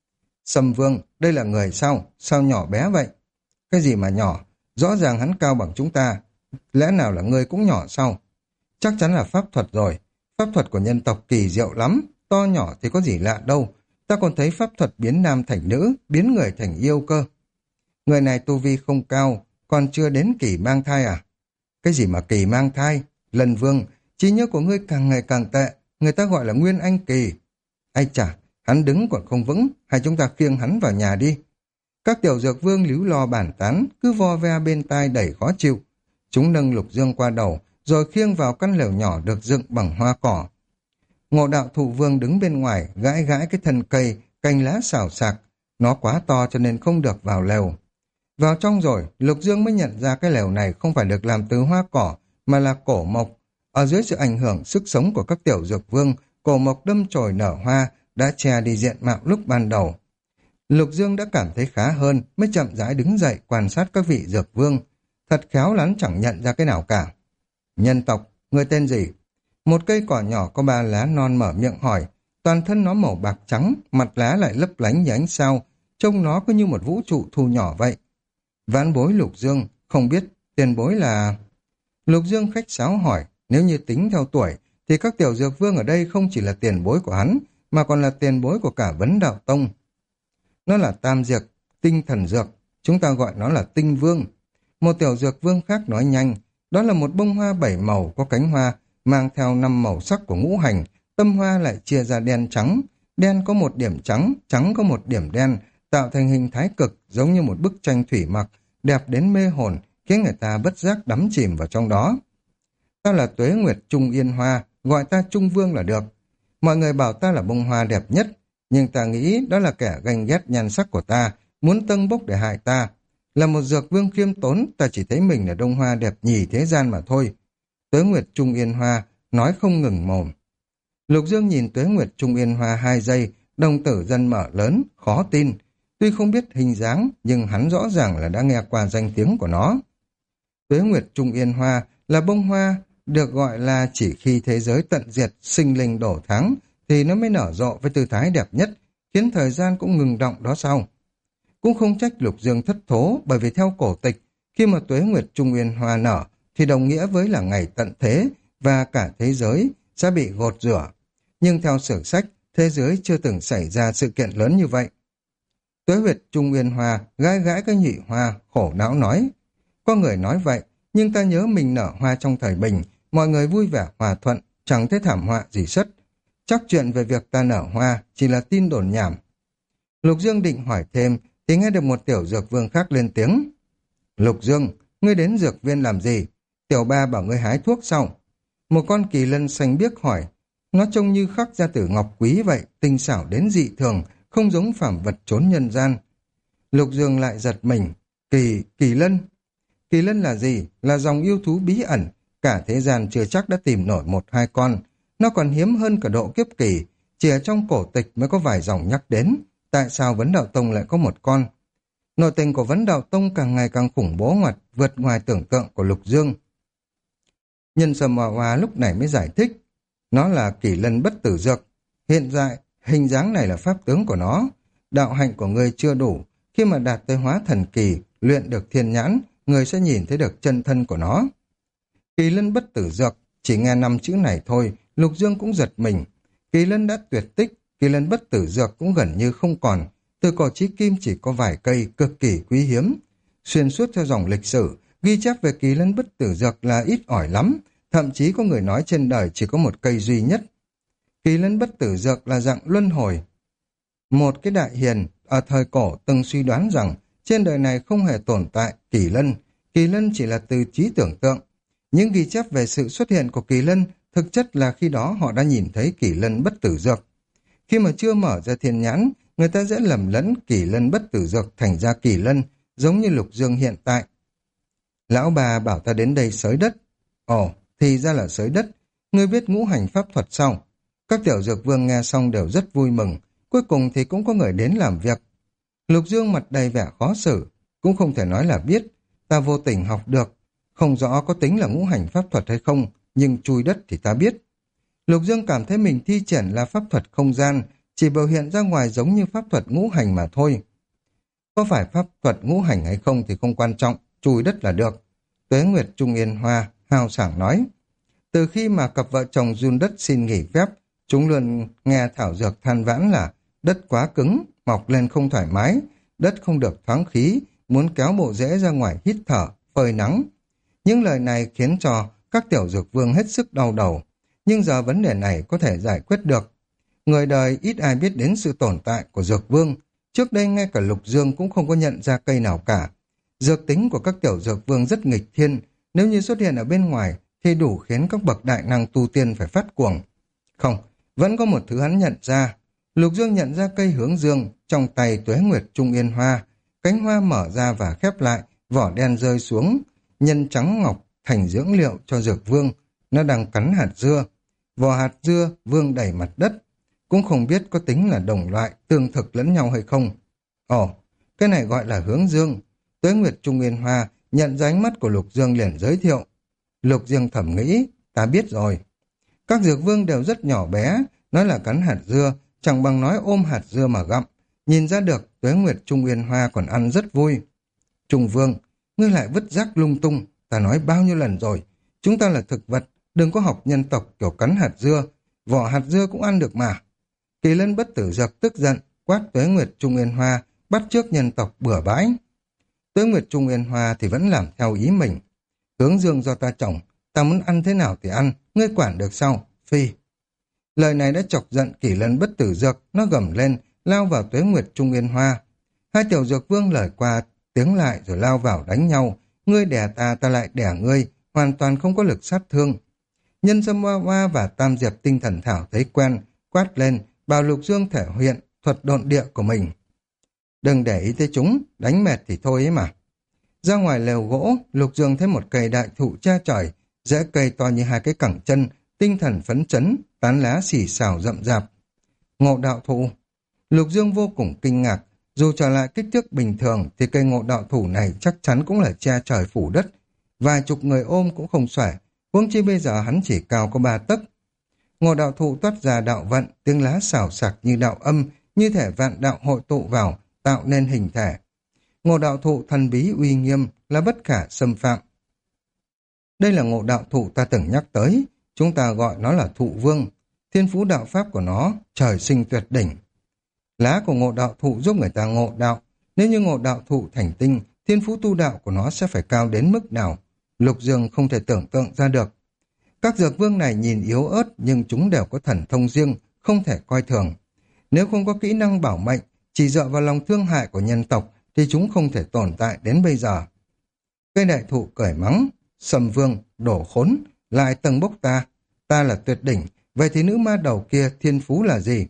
Sâm Vương, đây là người sao? Sao nhỏ bé vậy? Cái gì mà nhỏ? Rõ ràng hắn cao bằng chúng ta. Lẽ nào là ngươi cũng nhỏ sao? Chắc chắn là pháp thuật rồi. Pháp thuật của nhân tộc kỳ diệu lắm. To nhỏ thì có gì lạ đâu. Ta còn thấy pháp thuật biến nam thành nữ, biến người thành yêu cơ. Người này tu vi không cao, còn chưa đến kỳ mang thai à? Cái gì mà kỳ mang thai? Lần Vương, trí nhớ của ngươi càng ngày càng tệ. Người ta gọi là Nguyên Anh kỳ. Ai chà, hắn đứng còn không vững, hay chúng ta khiêng hắn vào nhà đi. Các tiểu dược vương líu lo bàn tán, cứ vo ve bên tai đầy khó chịu. Chúng nâng Lục Dương qua đầu, rồi khiêng vào căn lều nhỏ được dựng bằng hoa cỏ. Ngộ Đạo Thụ Vương đứng bên ngoài, gãi gãi cái thân cây, cành lá xào xạc. Nó quá to cho nên không được vào lều. Vào trong rồi, Lục Dương mới nhận ra cái lều này không phải được làm từ hoa cỏ, mà là cổ mộc. Ở dưới sự ảnh hưởng sức sống của các tiểu dược vương, cổ mộc đâm chồi nở hoa, đã che đi diện mạo lúc ban đầu. Lục Dương đã cảm thấy khá hơn, mới chậm rãi đứng dậy quan sát các vị dược vương. Thật khéo lắm chẳng nhận ra cái nào cả. Nhân tộc, người tên gì? Một cây cỏ nhỏ có 3 lá non mở miệng hỏi. Toàn thân nó màu bạc trắng, mặt lá lại lấp lánh như ánh sao. Trông nó cứ như một vũ trụ thu nhỏ vậy. Vãn bối Lục Dương, không biết tiền bối là... Lục Dương khách sáo hỏi, nếu như tính theo tuổi, thì các tiểu dược vương ở đây không chỉ là tiền bối của hắn, mà còn là tiền bối của cả Vấn Đạo Tông. Nó là tam dược, tinh thần dược, chúng ta gọi nó là tinh vương. Một tiểu dược vương khác nói nhanh, đó là một bông hoa 7 màu có cánh hoa, mang theo 5 màu sắc của ngũ hành, tâm hoa lại chia ra đen trắng, đen có một điểm trắng, trắng có một điểm đen, tạo thành hình thái cực giống như một bức tranh thủy mặc, đẹp đến mê hồn, khiến người ta bất giác đắm chìm vào trong đó. Ta là Tuế Nguyệt Trung Yên Hoa, gọi ta Trung Vương là được. Mọi người bảo ta là bông hoa đẹp nhất, nhưng ta nghĩ đó là kẻ ganh ghét nhan sắc của ta, muốn tâng bốc để hại ta. Là một dược vương khiêm tốn, ta chỉ thấy mình là bông hoa đẹp nhì thế gian mà thôi. Tuế Nguyệt Trung Yên Hoa nói không ngừng mồm. Lục Dương nhìn Tuế Nguyệt Trung Yên Hoa 2 giây, đồng tử dần mở lớn, khó tin. Tuy không biết hình dáng, nhưng hắn rõ ràng là đã nghe qua danh tiếng của nó. Tuế Nguyệt Trung Yên Hoa là bông hoa được gọi là chỉ khi thế giới tận diệt, sinh linh đổ tháng, thì nó mới nở rộ với tư thái đẹp nhất, khiến thời gian cũng ngừng động đó sau. Cũng không trách Lục Dương thất thố, bởi vì theo cổ tịch, khi mà Tuế Nguyệt Trung Yên Hoa nở, thì đồng nghĩa với là ngày tận thế, và cả thế giới sẽ bị gột rửa. Nhưng theo sử sách, thế giới chưa từng xảy ra sự kiện lớn như vậy. Tuế Nguyệt Trung Yên Hoa gãi gãi cái nhụy hoa, khổ não nói. Có người nói vậy, nhưng ta nhớ mình nở hoa trong thời bình, mọi người vui vẻ hòa thuận, chẳng thấy thảm họa gì sất. Chắc chuyện về việc ta nở hoa chỉ là tin đồn nhảm. Lục Dương định hỏi thêm, thì nghe được một tiểu dược vương khác lên tiếng. Lục Dương, ngươi đến dược viên làm gì? Tiểu Ba bảo ngươi hái thuốc sao? Một con kỳ lân xanh biếc hỏi. Nó trông như khắc ra từ ngọc quý vậy, tinh xảo đến dị thường, không giống phàm vật trốn nhân gian. Lục Dương lại giật mình. Kỳ lân? Kỳ lân là gì? Là dòng yêu thú bí ẩn. Cả thế gian chưa chắc đã tìm nổi 1-2 con. Nó còn hiếm hơn cả độ kiếp kỳ. Chỉ ở trong cổ tịch mới có vài dòng nhắc đến. Tại sao Vấn Đạo Tông lại có một con? Nội tình của Vấn Đạo Tông càng ngày càng khủng bố ngoặt, vượt ngoài tưởng tượng của Lục Dương. Nhân sâm hoa hoa lúc này mới giải thích. Nó là kỳ lân bất tử dược. Hiện tại, hình dáng này là pháp tướng của nó. Đạo hạnh của ngươi chưa đủ. Khi mà đạt tới hóa thần kỳ, luyện được thiên nhãn, ngươi sẽ nhìn thấy được chân thân của nó. Kỳ lân bất tử dược, chỉ nghe 5 chữ này thôi, Lục Dương cũng giật mình. Kỳ lân đã tuyệt tích, kỳ lân bất tử dược cũng gần như không còn. Từ cổ chí kim chỉ có vài cây cực kỳ quý hiếm. Xuyên suốt theo dòng lịch sử, ghi chép về kỳ lân bất tử dược là ít ỏi lắm. Thậm chí có người nói trên đời chỉ có một cây duy nhất. Kỳ lân bất tử dược là dạng luân hồi. Một cái đại hiền ở thời cổ từng suy đoán rằng trên đời này không hề tồn tại kỳ lân chỉ là từ trí tưởng tượng. Những ghi chép về sự xuất hiện của kỳ lân thực chất là khi đó họ đã nhìn thấy kỳ lân bất tử dược. Khi mà chưa mở ra thiên nhãn, người ta sẽ lầm lẫn kỳ lân bất tử dược thành ra kỳ lân, giống như Lục Dương hiện tại. Lão bà bảo ta đến đây xới đất. Ồ, thì ra là xới đất. Ngươi biết ngũ hành pháp thuật sao? Các tiểu dược vương nghe xong đều rất vui mừng. Cuối cùng thì cũng có người đến làm việc. Lục Dương mặt đầy vẻ khó xử. Cũng không thể nói là biết. Ta vô tình học được. Không rõ có tính là ngũ hành pháp thuật hay không, nhưng chui đất thì ta biết. Lục Dương cảm thấy mình thi triển là pháp thuật không gian, chỉ biểu hiện ra ngoài giống như pháp thuật ngũ hành mà thôi. Có phải pháp thuật ngũ hành hay không thì không quan trọng, chui đất là được. Tuế Nguyệt Trung Yên Hoa hào sảng nói. Từ khi mà cặp vợ chồng Jun đất xin nghỉ phép, chúng luôn nghe thảo dược than vãn là đất quá cứng, mọc lên không thoải mái, đất không được thoáng khí, muốn kéo bộ rễ ra ngoài hít thở, phơi nắng. Những lời này khiến cho các tiểu dược vương hết sức đau đầu, nhưng giờ vấn đề này có thể giải quyết được. Người đời ít ai biết đến sự tồn tại của dược vương, trước đây ngay cả Lục Dương cũng không có nhận ra cây nào cả. Dược tính của các tiểu dược vương rất nghịch thiên, nếu như xuất hiện ở bên ngoài thì đủ khiến các bậc đại năng tu tiên phải phát cuồng. Không, vẫn có một thứ hắn nhận ra. Lục Dương nhận ra cây hướng dương, trong tay Tuế Nguyệt Trung Yên Hoa, cánh hoa mở ra và khép lại, vỏ đen rơi xuống, nhân trắng ngọc thành dưỡng liệu cho dược vương. Nó đang cắn hạt dưa. Vỏ hạt dưa vương đầy mặt đất. Cũng không biết có tính là đồng loại, tương thực lẫn nhau hay không. Ồ, cái này gọi là hướng dương. Tuế Nguyệt Trung Yên Hoa nhận ra ánh mắt của Lục Dương liền giới thiệu. Lục Dương thầm nghĩ, ta biết rồi. Các dược vương đều rất nhỏ bé, nói là cắn hạt dưa, chẳng bằng nói ôm hạt dưa mà gặm. Nhìn ra được Tuế Nguyệt Trung Yên Hoa còn ăn rất vui. Trung Vương, ngươi lại vứt rác lung tung, ta nói bao nhiêu lần rồi. Chúng ta là thực vật, đừng có học nhân tộc kiểu cắn hạt dưa, vỏ hạt dưa cũng ăn được mà. Kỳ lân bất tử dược tức giận, quát Tuế Nguyệt Trung Yên Hoa, bắt chước nhân tộc bừa bãi. Tuế Nguyệt Trung Yên Hoa thì vẫn làm theo ý mình. Hướng dương do ta trồng, ta muốn ăn thế nào thì ăn, ngươi quản được sao? Phi. Lời này đã chọc giận Kỳ lân bất tử dược, nó gầm lên, lao vào Tuế Nguyệt Trung Yên Hoa. Hai tiểu dược vương lời qua tiếng lại rồi lao vào đánh nhau. Ngươi đẻ ta, ta lại đẻ ngươi, hoàn toàn không có lực sát thương. Nhân sâm hoa hoa và tam diệp tinh thần thảo thấy quen, quát lên, bảo Lục Dương thể hiện thuật độn địa của mình. Đừng để ý tới chúng, đánh mệt thì thôi ấy mà. Ra ngoài lều gỗ, Lục Dương thấy một cây đại thụ che trời, rễ cây to như hai cái cẳng chân, tinh thần phấn chấn, tán lá xì xào rậm rạp. Ngộ đạo thụ. Lục Dương vô cùng kinh ngạc, dù trở lại kích thước bình thường thì cây ngộ đạo thụ này chắc chắn cũng là che trời phủ đất. Vài chục người ôm cũng không xuể, huống chi bây giờ hắn chỉ cao có 3 tấc. Ngộ đạo thụ toát ra đạo vận, tiếng lá xào xạc như đạo âm, như thể vạn đạo hội tụ vào, tạo nên hình thể. Ngộ đạo thụ thần bí uy nghiêm, là bất khả xâm phạm. Đây là ngộ đạo thụ ta từng nhắc tới, chúng ta gọi nó là thụ vương. Thiên phú đạo pháp của nó, trời sinh tuyệt đỉnh. Lá của ngộ đạo thụ giúp người ta ngộ đạo. Nếu như ngộ đạo thụ thành tinh, thiên phú tu đạo của nó sẽ phải cao đến mức nào? Lục Dương không thể tưởng tượng ra được. Các dược vương này nhìn yếu ớt nhưng chúng đều có thần thông riêng, không thể coi thường. Nếu không có kỹ năng bảo mệnh, chỉ dựa vào lòng thương hại của nhân tộc thì chúng không thể tồn tại đến bây giờ. Cây đại thụ cởi mắng, Sầm Vương, đổ khốn, lại tầng bốc ta. Ta là tuyệt đỉnh, vậy thì nữ ma đầu kia thiên phú là gì?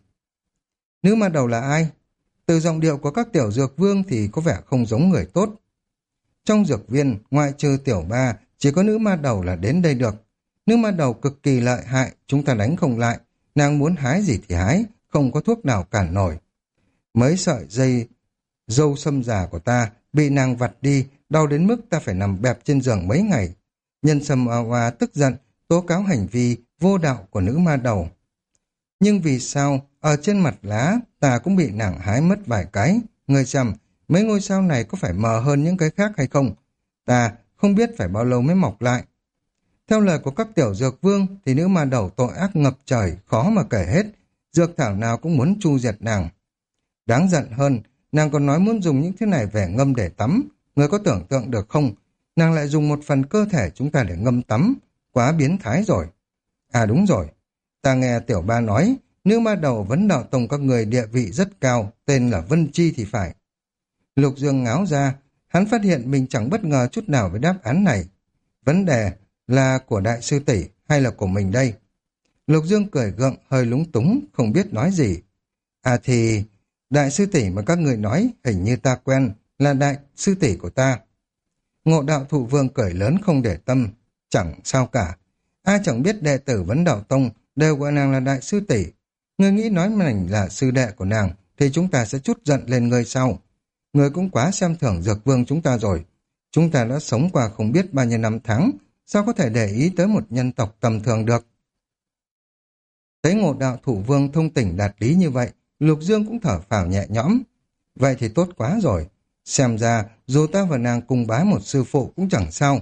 Nữ ma đầu là ai? Từ giọng điệu của các tiểu dược vương thì có vẻ không giống người tốt. Trong dược viên, ngoại trừ tiểu ba, chỉ có nữ ma đầu là đến đây được. Nữ ma đầu cực kỳ lợi hại, chúng ta đánh không lại. Nàng muốn hái gì thì hái, không có thuốc nào cản nổi. Mấy sợi dây dâu sâm già của ta bị nàng vặt đi, đau đến mức ta phải nằm bẹp trên giường mấy ngày. Nhân sâm hoa hoa tức giận, tố cáo hành vi vô đạo của nữ ma đầu. Nhưng vì sao, ở trên mặt lá, ta cũng bị nàng hái mất vài cái. Ngươi xem, mấy ngôi sao này có phải mờ hơn những cái khác hay không? Ta không biết phải bao lâu mới mọc lại. Theo lời của các tiểu dược vương, thì nữ ma đầu tội ác ngập trời, khó mà kể hết. Dược thảo nào cũng muốn tru diệt nàng. Đáng giận hơn, nàng còn nói muốn dùng những thứ này về ngâm để tắm. Người có tưởng tượng được không? Nàng lại dùng một phần cơ thể chúng ta để ngâm tắm. Quá biến thái rồi. À đúng rồi. Ta nghe tiểu ba nói, nữ ma đầu vấn đạo tông các người địa vị rất cao, tên là Vân Chi thì phải. Lục Dương ngáo ra, hắn phát hiện mình chẳng bất ngờ chút nào với đáp án này. Vấn đề là của đại sư tỷ hay là của mình đây? Lục Dương cười gượng, hơi lúng túng, không biết nói gì. À thì, đại sư tỷ mà các người nói, hình như ta quen, là đại sư tỷ của ta. Ngộ đạo thụ vương cười lớn không để tâm, chẳng sao cả. Ai chẳng biết đệ tử vấn đạo tông đều gọi nàng là đại sư tỷ. Người nghĩ nói mình là sư đệ của nàng, thì chúng ta sẽ trút giận lên người sau. Người cũng quá xem thường dược vương chúng ta rồi. Chúng ta đã sống qua không biết bao nhiêu năm tháng, sao có thể để ý tới một nhân tộc tầm thường được. Thấy ngộ đạo thủ vương thông tình đạt lý như vậy, Lục Dương cũng thở phào nhẹ nhõm. Vậy thì tốt quá rồi. Xem ra, dù ta và nàng cùng bái một sư phụ cũng chẳng sao.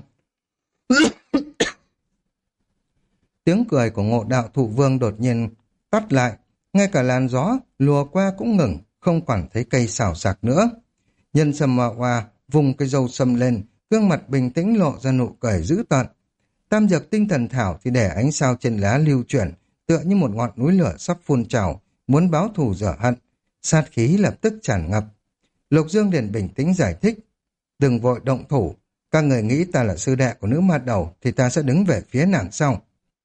Tiếng cười của ngộ đạo thụ vương đột nhiên tắt lại. Ngay cả làn gió lùa qua cũng ngừng, không còn thấy cây xào xạc nữa. Nhân sâm mạ hoa vùng cây râu sâm lên, gương mặt bình tĩnh lộ ra nụ cười dữ tợn. Tam dược tinh thần thảo thì để ánh sao trên lá lưu chuyển, tựa như một ngọn núi lửa sắp phun trào, muốn báo thù rửa hận. Sát khí lập tức tràn ngập. Lục Dương liền bình tĩnh giải thích. Đừng vội động thủ, các người nghĩ ta là sư đệ của nữ ma đầu thì ta sẽ đứng về phía nàng sau.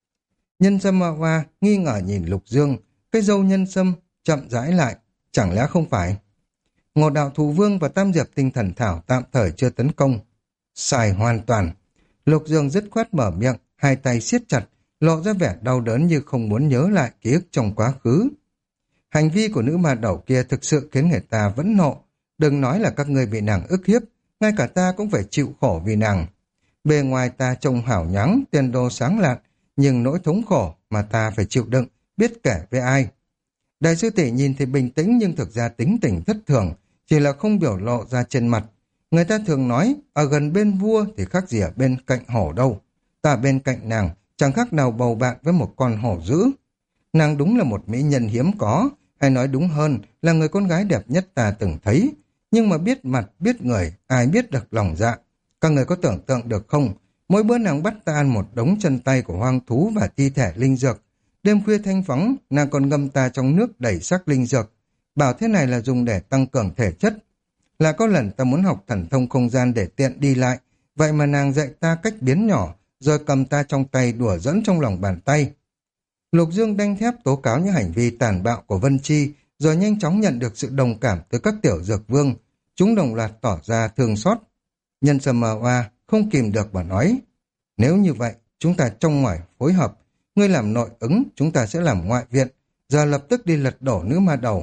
Nhân sâm ma hoa nghi ngờ nhìn Lục Dương, cái râu nhân sâm chậm rãi lại, chẳng lẽ không phải? Ngộ đạo thù vương và tam diệp tinh thần thảo tạm thời chưa tấn công. Sai hoàn toàn. Lục Dương dứt khoát mở miệng, hai tay siết chặt, lộ ra vẻ đau đớn như không muốn nhớ lại ký ức trong quá khứ. Hành vi của nữ ma đầu kia thực sự khiến người ta vẫn nộ. Đừng nói là các ngươi bị nàng ức hiếp, ngay cả ta cũng phải chịu khổ vì nàng. Bề ngoài ta trông hảo nhắng, tiền đồ sáng lạn, nhưng nỗi thống khổ mà ta phải chịu đựng, biết kể với ai. Đại sư tỷ nhìn thì bình tĩnh nhưng thực ra tính tình thất thường, chỉ là không biểu lộ ra trên mặt. Người ta thường nói, ở gần bên vua thì khác gì ở bên cạnh hổ đâu. Ta bên cạnh nàng, chẳng khác nào bầu bạn với một con hổ dữ. Nàng đúng là một mỹ nhân hiếm có, hay nói đúng hơn là người con gái đẹp nhất ta từng thấy. Nhưng mà biết mặt, biết người, ai biết được lòng dạ. Các người có tưởng tượng được không? Mỗi bữa nàng bắt ta ăn một đống chân tay của hoang thú và thi thể linh dược. Đêm khuya thanh vắng, nàng còn ngâm ta trong nước đầy sắc linh dược. Bảo thế này là dùng để tăng cường thể chất. Là có lần ta muốn học thần thông không gian để tiện đi lại, vậy mà nàng dạy ta cách biến nhỏ, rồi cầm ta trong tay đùa dẫn trong lòng bàn tay. Lục Dương đanh thép tố cáo những hành vi tàn bạo của Vân Chi, rồi nhanh chóng nhận được sự đồng cảm từ các tiểu dược vương. Chúng đồng loạt tỏ ra thương xót. Nhân sâm mờ oa không kìm được mà nói, nếu như vậy, chúng ta trong ngoài phối hợp. Ngươi làm nội ứng, chúng ta sẽ làm ngoại viện. Giờ lập tức đi lật đổ nữ ma đầu.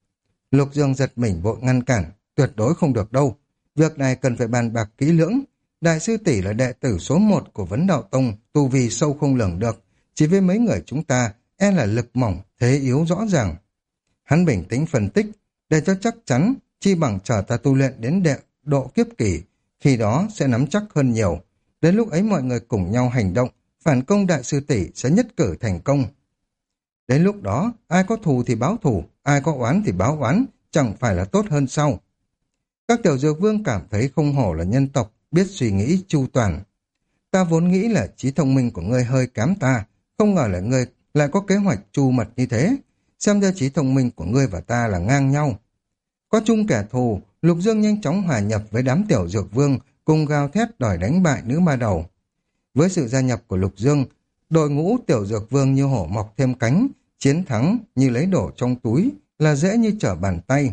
Lục Dương giật mình vội ngăn cản, tuyệt đối không được đâu. Việc này cần phải bàn bạc kỹ lưỡng. Đại sư tỷ là đệ tử số 1 của Vấn Đạo Tông, tu vi sâu không lường được. Chỉ với mấy người chúng ta, e là lực mỏng, thế yếu rõ ràng. Hắn bình tĩnh phân tích, để cho chắc chắn, chi bằng chờ ta tu luyện đến độ kiếp kỳ, khi đó sẽ nắm chắc hơn nhiều. Đến lúc ấy mọi người cùng nhau hành động, phản công đại sư tỷ sẽ nhất cử thành công. Đến lúc đó, ai có thù thì báo thù, ai có oán thì báo oán, chẳng phải là tốt hơn sao? Các tiểu dược vương cảm thấy không hổ là nhân tộc, biết suy nghĩ chu toàn. Ta vốn nghĩ là trí thông minh của ngươi hơi kém ta, không ngờ là ngươi lại có kế hoạch chu mật như thế. Xem ra trí thông minh của ngươi và ta là ngang nhau. Có chung kẻ thù, Lục Dương nhanh chóng hòa nhập với đám tiểu dược vương, cùng gào thét đòi đánh bại nữ ma đầu. Với sự gia nhập của Lục Dương, đội ngũ tiểu dược vương như hổ mọc thêm cánh, chiến thắng như lấy đổ trong túi, là dễ như trở bàn tay.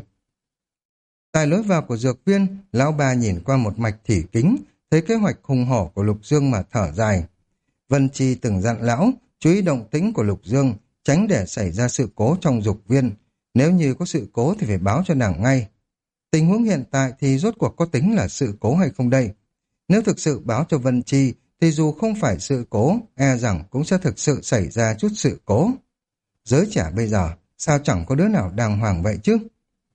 Tại lối vào của dược viên, lão bà nhìn qua một mạch thỉ kính, thấy kế hoạch hùng hổ của Lục Dương mà thở dài. Vân Chi từng dặn lão, chú ý động tĩnh của Lục Dương, tránh để xảy ra sự cố trong dục viên. Nếu như có sự cố thì phải báo cho nàng ngay. Tình huống hiện tại thì rốt cuộc có tính là sự cố hay không đây? Nếu thực sự báo cho Vân Chi, thì dù không phải sự cố, e rằng cũng sẽ thực sự xảy ra chút sự cố. Giới trẻ bây giờ, sao chẳng có đứa nào đàng hoàng vậy chứ?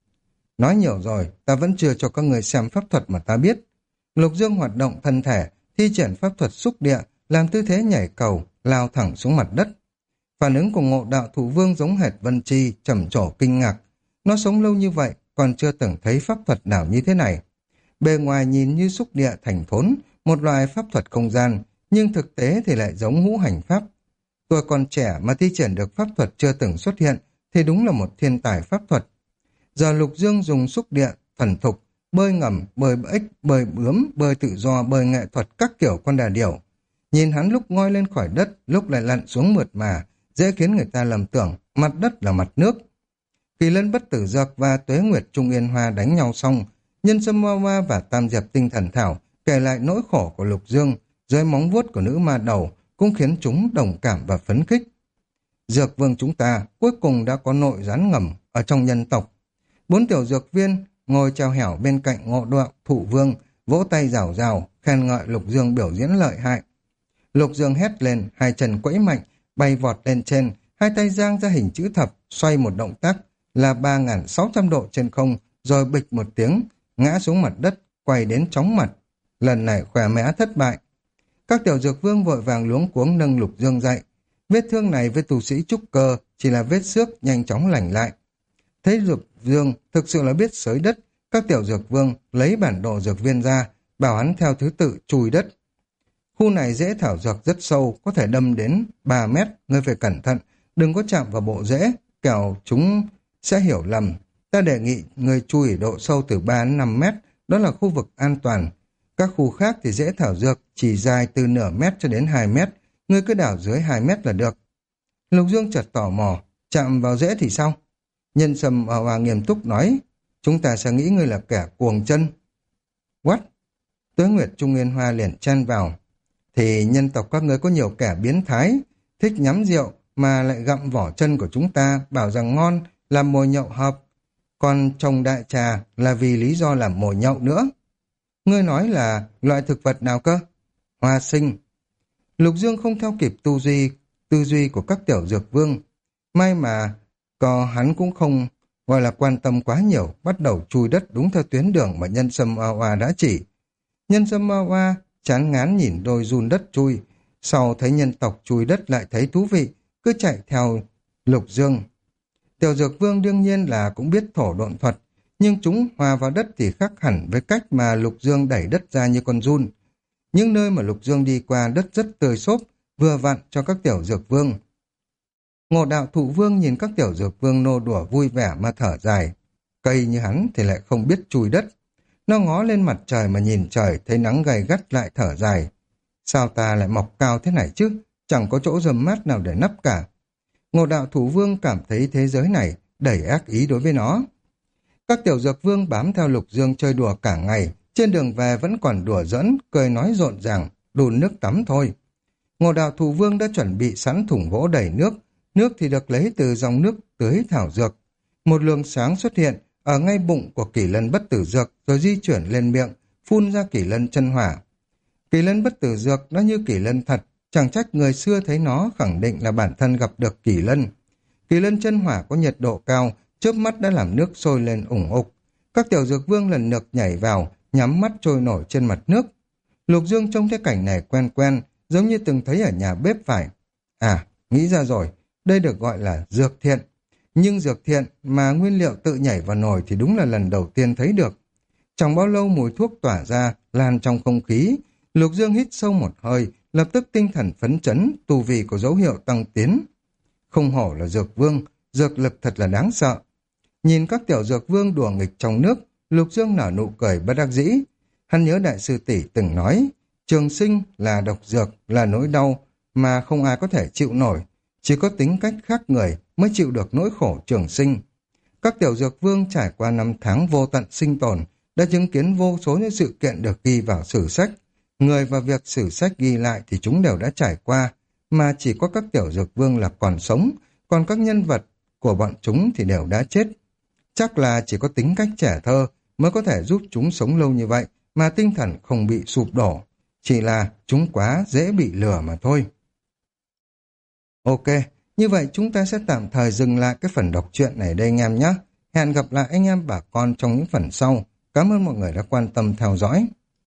Nói nhiều rồi, ta vẫn chưa cho các người xem pháp thuật mà ta biết. Lục Dương hoạt động thân thể, thi triển pháp thuật xúc địa, làm tư thế nhảy cầu, lao thẳng xuống mặt đất. Phản ứng của Ngộ Đạo Thụ Vương giống hệt Vân Chi, trầm trồ kinh ngạc. Nó sống lâu như vậy, còn chưa từng thấy pháp thuật nào như thế này. Bề ngoài nhìn như xúc địa thành thốn, một loại pháp thuật không gian, nhưng thực tế thì lại giống ngũ hành pháp. Tuổi còn trẻ mà thi triển được pháp thuật chưa từng xuất hiện, thì đúng là một thiên tài pháp thuật. Giờ Lục Dương dùng xúc địa, thuần thục, bơi ngầm, bơi ếch, bơi bướm, bơi tự do, bơi nghệ thuật các kiểu con đà điểu. Nhìn hắn lúc ngoi lên khỏi đất, lúc lại lặn xuống mượt mà, dễ khiến người ta lầm tưởng mặt đất là mặt nước. Kỳ Lân Bất Tử Dược và Tuế Nguyệt Trung Yên Hoa đánh nhau xong, Nhân Sâm Ma Ma và Tam Diệp Tinh Thần Thảo kể lại nỗi khổ của Lục Dương dưới móng vuốt của nữ ma đầu cũng khiến chúng đồng cảm và phấn khích. Dược vương chúng ta cuối cùng đã có nội gián ngầm ở trong nhân tộc. 4 tiểu dược viên ngồi treo hẻo bên cạnh Ngộ Đạo Thụ Vương, vỗ tay rào rào, khen ngợi Lục Dương biểu diễn lợi hại. Lục Dương hét lên, hai chân quẫy mạnh, bay vọt lên trên, hai tay giang ra hình chữ thập, xoay một động tác là 3.600 độ trên không, rồi bịch một tiếng, ngã xuống mặt đất, quay đến chóng mặt. Lần này khỏe mẽ thất bại. Các tiểu dược vương vội vàng luống cuống nâng Lục Dương dậy. Vết thương này với tu sĩ trúc cơ chỉ là vết xước nhanh chóng lành lại. Thấy Lục Dương thực sự là biết xới đất, các tiểu dược vương lấy bản đồ dược viên ra, bảo hắn theo thứ tự chùi đất. Khu này dễ thảo dược rất sâu, có thể đâm đến 3 mét, ngươi phải cẩn thận, đừng có chạm vào bộ rễ, kẻo chúng sẽ hiểu lầm. Ta đề nghị ngươi chui ở độ sâu từ 3 đến 5 mét, đó là khu vực an toàn. Các khu khác thì dễ thảo dược, chỉ dài từ nửa mét cho đến 2 mét, ngươi cứ đào dưới 2 mét là được. Lục Dương chợt tò mò, chạm vào rễ thì sao? Nhân Sâm Hoa nghiêm túc nói, chúng ta sẽ nghĩ ngươi là kẻ cuồng chân. What? Tuế Nguyệt Trung Nguyên Hoa liền chen vào. Thì nhân tộc các ngươi có nhiều kẻ biến thái, thích nhắm rượu mà lại gặm vỏ chân của chúng ta, bảo rằng ngon, làm mồi nhậu hợp. Còn trồng đại trà là vì lý do làm mồi nhậu nữa. Ngươi nói là loại thực vật nào cơ? Hoa sinh. Lục Dương không theo kịp tư duy của các tiểu dược vương. May mà hắn cũng không gọi là quan tâm quá nhiều, bắt đầu chui đất đúng theo tuyến đường mà Nhân Sâm Hoa đã chỉ. Nhân Sâm Hoa chán ngán nhìn đôi giun đất chui, sau thấy nhân tộc chui đất lại thấy thú vị, cứ chạy theo Lục Dương. Tiểu dược vương đương nhiên là cũng biết thổ độn thuật, nhưng chúng hòa vào đất thì khác hẳn với cách mà Lục Dương đẩy đất ra như con giun. Những nơi mà Lục Dương đi qua đất rất tươi xốp, vừa vặn cho các tiểu dược vương. Ngộ Đạo Thụ Vương nhìn các tiểu dược vương nô đùa vui vẻ mà thở dài. Cây như hắn thì lại không biết chui đất. Nó ngó lên mặt trời mà nhìn trời, thấy nắng gay gắt lại thở dài. Sao ta lại mọc cao thế này chứ? Chẳng có chỗ râm mát nào để nấp cả. Ngộ Đạo Thụ Vương cảm thấy thế giới này đầy ác ý đối với nó. Các tiểu dược vương bám theo Lục Dương chơi đùa cả ngày, trên đường về vẫn còn đùa giỡn, cười nói rộn ràng, đun nước tắm thôi. Ngộ Đạo Thụ Vương đã chuẩn bị sẵn thùng gỗ đầy nước, nước thì được lấy từ dòng nước tưới thảo dược. Một luồng sáng xuất hiện ở ngay bụng của Kỳ Lân Bất Tử Dược rồi di chuyển lên miệng, phun ra Kỳ Lân chân hỏa. Kỳ Lân Bất Tử Dược nó như Kỳ Lân thật, chẳng trách người xưa thấy nó khẳng định là bản thân gặp được Kỳ Lân. Kỳ Lân chân hỏa có nhiệt độ cao, chớp mắt đã làm nước sôi lên ủng ục. Các tiểu dược vương lần lượt nhảy vào, nhắm mắt trôi nổi trên mặt nước. Lục Dương trông thấy cảnh này quen quen, giống như từng thấy ở nhà bếp phải. À, nghĩ ra rồi, đây được gọi là dược thiện. Nhưng dược thiện mà nguyên liệu tự nhảy vào nồi thì đúng là lần đầu tiên thấy được. Chẳng bao lâu mùi thuốc tỏa ra, lan trong không khí. Lục Dương hít sâu một hơi, lập tức tinh thần phấn chấn, tu vi có dấu hiệu tăng tiến. Không hổ là dược vương, dược lực thật là đáng sợ. Nhìn các tiểu dược vương đùa nghịch trong nước, Lục Dương nở nụ cười bất đắc dĩ. Hắn nhớ đại sư tỷ từng nói, trường sinh là độc dược, là nỗi đau mà không ai có thể chịu nổi. Chỉ có tính cách khác người mới chịu được nỗi khổ trường sinh. Các tiểu dược vương trải qua 5 tháng vô tận sinh tồn, đã chứng kiến vô số những sự kiện được ghi vào sử sách. Người và việc sử sách ghi lại thì chúng đều đã trải qua, mà chỉ có các tiểu dược vương là còn sống, còn các nhân vật của bọn chúng thì đều đã chết. Chắc là chỉ có tính cách trẻ thơ mới có thể giúp chúng sống lâu như vậy, mà tinh thần không bị sụp đổ. chỉ là chúng quá dễ bị lừa mà thôi. Ok, như vậy chúng ta sẽ tạm thời dừng lại cái phần đọc truyện này đây anh em nhé. Hẹn gặp lại anh em bà con trong những phần sau. Cảm ơn mọi người đã quan tâm theo dõi.